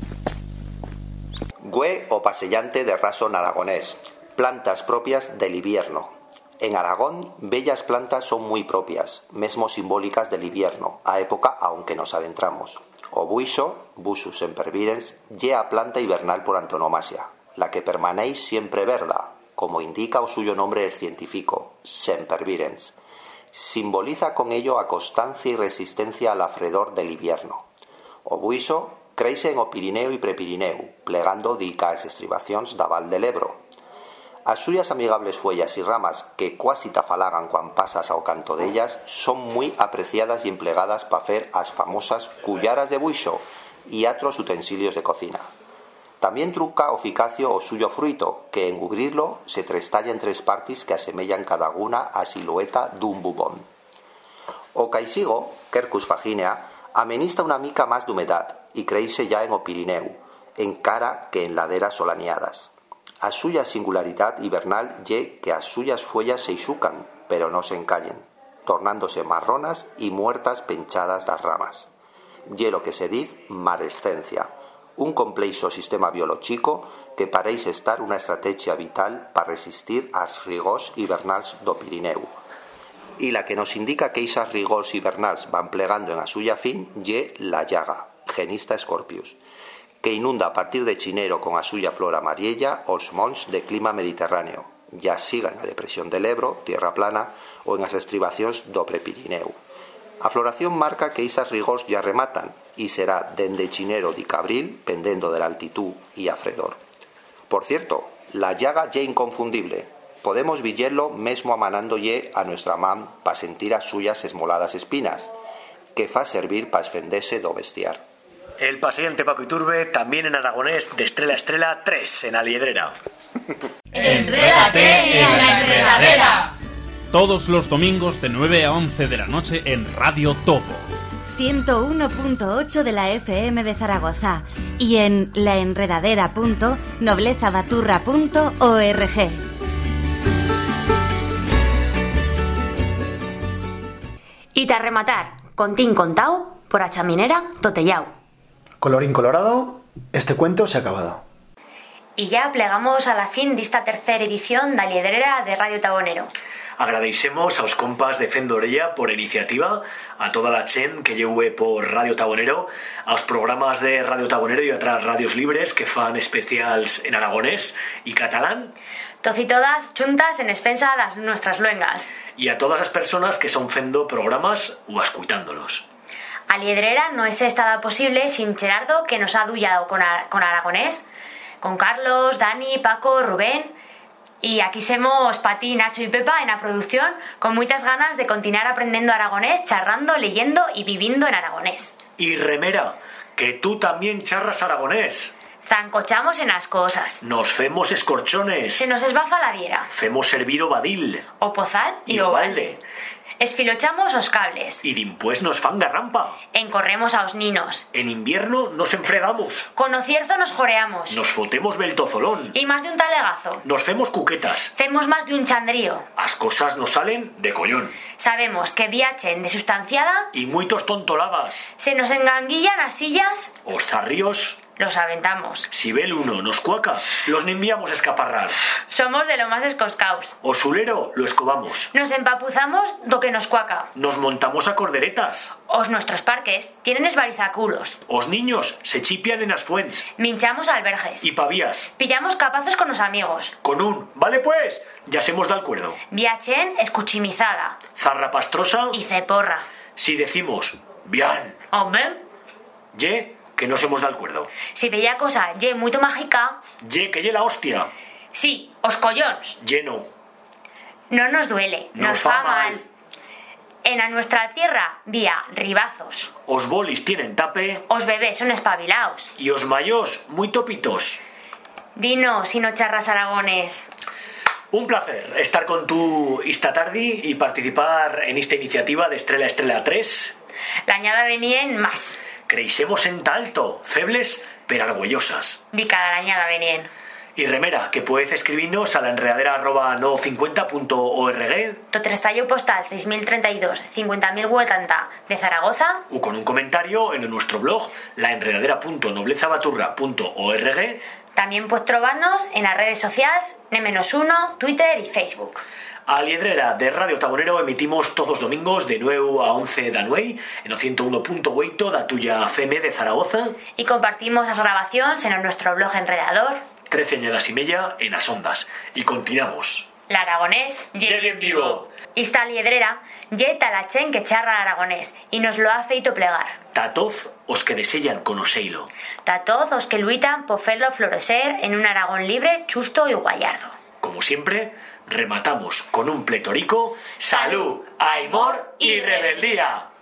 S22: Güe o pasellante de raso aragonés. Plantas propias del invierno. En Aragón, bellas plantas son muy propias, mesmo simbólicas del invierno, a época aunque nos adentramos. O buixo, Buxus sempervirens, ye a planta hibernal por antonomasia, la que permanéis siempre verda, como indica o suyo nombre científico, sempervirens. Simboliza con ello a constancia y resistencia al afredor del invierno. O buixo creise en o Pirineo y Prepirineu, plegando dica as estribacións da Val del Ebro. As suyas amigables fuellas y ramas, que cuasi tafalagan cuan pasas ao canto dellas, son muy apreciadas y emplegadas pa fer as famosas cullaras de buixo y otros utensilios de cocina. También truca o ficacio o suyo fruito, que en cubrirlo se trestalla en tres partes que asemellan cada una a silueta dun bubón. O caisigo, Quercus faginea, amenista una mica más de humedad y creise ya en o Pirineu, en cara que en laderas solaniadas. A suya singularidad hibernal ye que as suyas fuellas se ixucan, pero no se encallen, tornándose marronas y muertas penchadas das ramas. Ye lo que se diz marescencia, un complexo sistema biológico que paréis estar una estrategia vital para resistir as rigors hibernals do Pirineu. Y la que nos indica que esas rigors hibernals van plegando en a suya fin ye la llaga, Genista scorpius, que inunda a partir de chinero con a suya flora amarilla os monts de clima mediterráneo, ya siga en la depresión del Ebro, tierra plana, o en as estribacións do Prepirineu. A floración marca que esas rigors ya rematan, y será dende chinero di cabril, pendendo de la altitud y afredor. Por cierto, la llaga ye inconfundible. Podemos villerlo mesmo amanándolle a nuestra mam pa sentir as suyas esmoladas espinas, que fa servir pa esfendese do bestiar.
S1: El paseante Paco Iturbe, también en aragonés, de estrella a estrella, 3 en Aliedrera.
S20: ¡Enrédate en la enredadera!
S21: Todos los domingos de 9 a 11 de la noche en Radio Topo.
S16: 101.8 de la FM de Zaragoza y en laenredadera.noblezabaturra.org.
S2: Y te rematar, contín contao, por a chaminera, totellau.
S5: Colorín colorado, este cuento se ha acabado.
S2: Y ya plegamos a la fin d'esta tercera edición da Liedrera de Radio Tabonero.
S1: Agradecemos aos compas de Fendo Orella por iniciativa, a toda la chen que lleve por Radio Tabonero, aos programas de Radio Tabonero y otras radios libres que fan especials en aragonés y catalán.
S2: Todos y todas chuntas en expensa das nuestras luengas.
S1: Y a todas las personas que son fendo programas o escuitándolos.
S2: A Liedrera no es estado posible sin Gerardo, que nos ha dullado con aragonés, con Carlos, Dani, Paco, Rubén. Y aquí somos Pati, Nacho y Pepa en la producción, con muchas ganas de continuar aprendiendo aragonés, charrando, leyendo y viviendo en aragonés.
S1: Y remera, que tú también charras aragonés.
S2: Zancochamos en las cosas.
S1: Nos femos escorchones.
S2: Se nos esbafa la viera.
S1: Femos servir o badil.
S2: O pozal y o balde. Esfilochamos os cables.
S1: Y dimpués nos fan garrampa.
S2: Encorremos a os ninos.
S1: En invierno nos enfredamos.
S2: Con o cierzo nos joreamos.
S1: Nos fotemos beltozolón.
S2: Y más de un talegazo.
S1: Nos femos cuquetas.
S2: Femos más de un chandrío.
S1: As cosas nos salen de collón.
S2: Sabemos que viachen de sustanciada.
S1: Y muitos tontolabas.
S2: Se nos enganguillan as sillas.
S1: Os zarríos.
S2: Los aventamos.
S1: Si ve el uno nos cuaca, los enviamos a escaparrar.
S2: Somos de lo más escoscaos.
S1: O sulero lo escobamos.
S2: Nos empapuzamos do que nos cuaca.
S1: Nos montamos a corderetas.
S2: Os nuestros parques tienen esbarizaculos.
S1: Os niños se chipian en as fuents.
S2: Minchamos albergues.
S1: Y pavías.
S2: Pillamos capazos con los amigos.
S1: Con un, vale pues, ya se hemos dado el acuerdo.
S2: Viachen escuchimizada.
S1: Zarrapastrosa.
S2: Y ceporra.
S1: Si decimos, bien.
S2: Hombre.
S1: Ye, que nos hemos dado el acuerdo.
S2: Si bella cosa ye muito mágica.
S1: Ye, que ye la hostia.
S2: Sí, os collons.
S1: Lleno.
S2: No nos duele, nos fa mal. En a nuestra tierra vía ribazos.
S1: Os bolis tienen tape.
S2: Os bebés son espabilaos.
S1: Y os mayos muy topitos.
S2: Dinos si no charras aragones.
S1: Un placer estar con tú esta tarde y participar en esta iniciativa de Estrella 3.
S2: La añada venien más.
S1: Creisemos en talto, febles pero argüellosas.
S2: Di cada la añada venien.
S1: Y remera, que puedes escribirnos a la enredadera@no50.org.
S2: Totrestallo postal 6032 50.080 de Zaragoza.
S1: O con un comentario en nuestro blog laenredadera.noblezabaturra.org.
S2: También puedes trobarnos en las redes sociales N-1, Twitter y Facebook.
S1: A Liedrera de Radio Tabonero emitimos todos los domingos de 9 a 11 da nuey en el 101.8 da tuya FM de Zaragoza.
S2: Y compartimos las grabaciones en nuestro blog enredador
S1: 13 añadas y media en as ondas. Y continuamos.
S2: La aragonés
S1: ye bien vivo.
S2: Esta Liedrera ye talachen que charra aragonés y nos lo ha feito plegar.
S1: Tatoz os que desean conoceilo.
S2: Tatoz os que luitan por ferlo florecer en un Aragón libre, chusto y guayardo.
S1: Como siempre, rematamos con un pletórico salud, amor y rebeldía.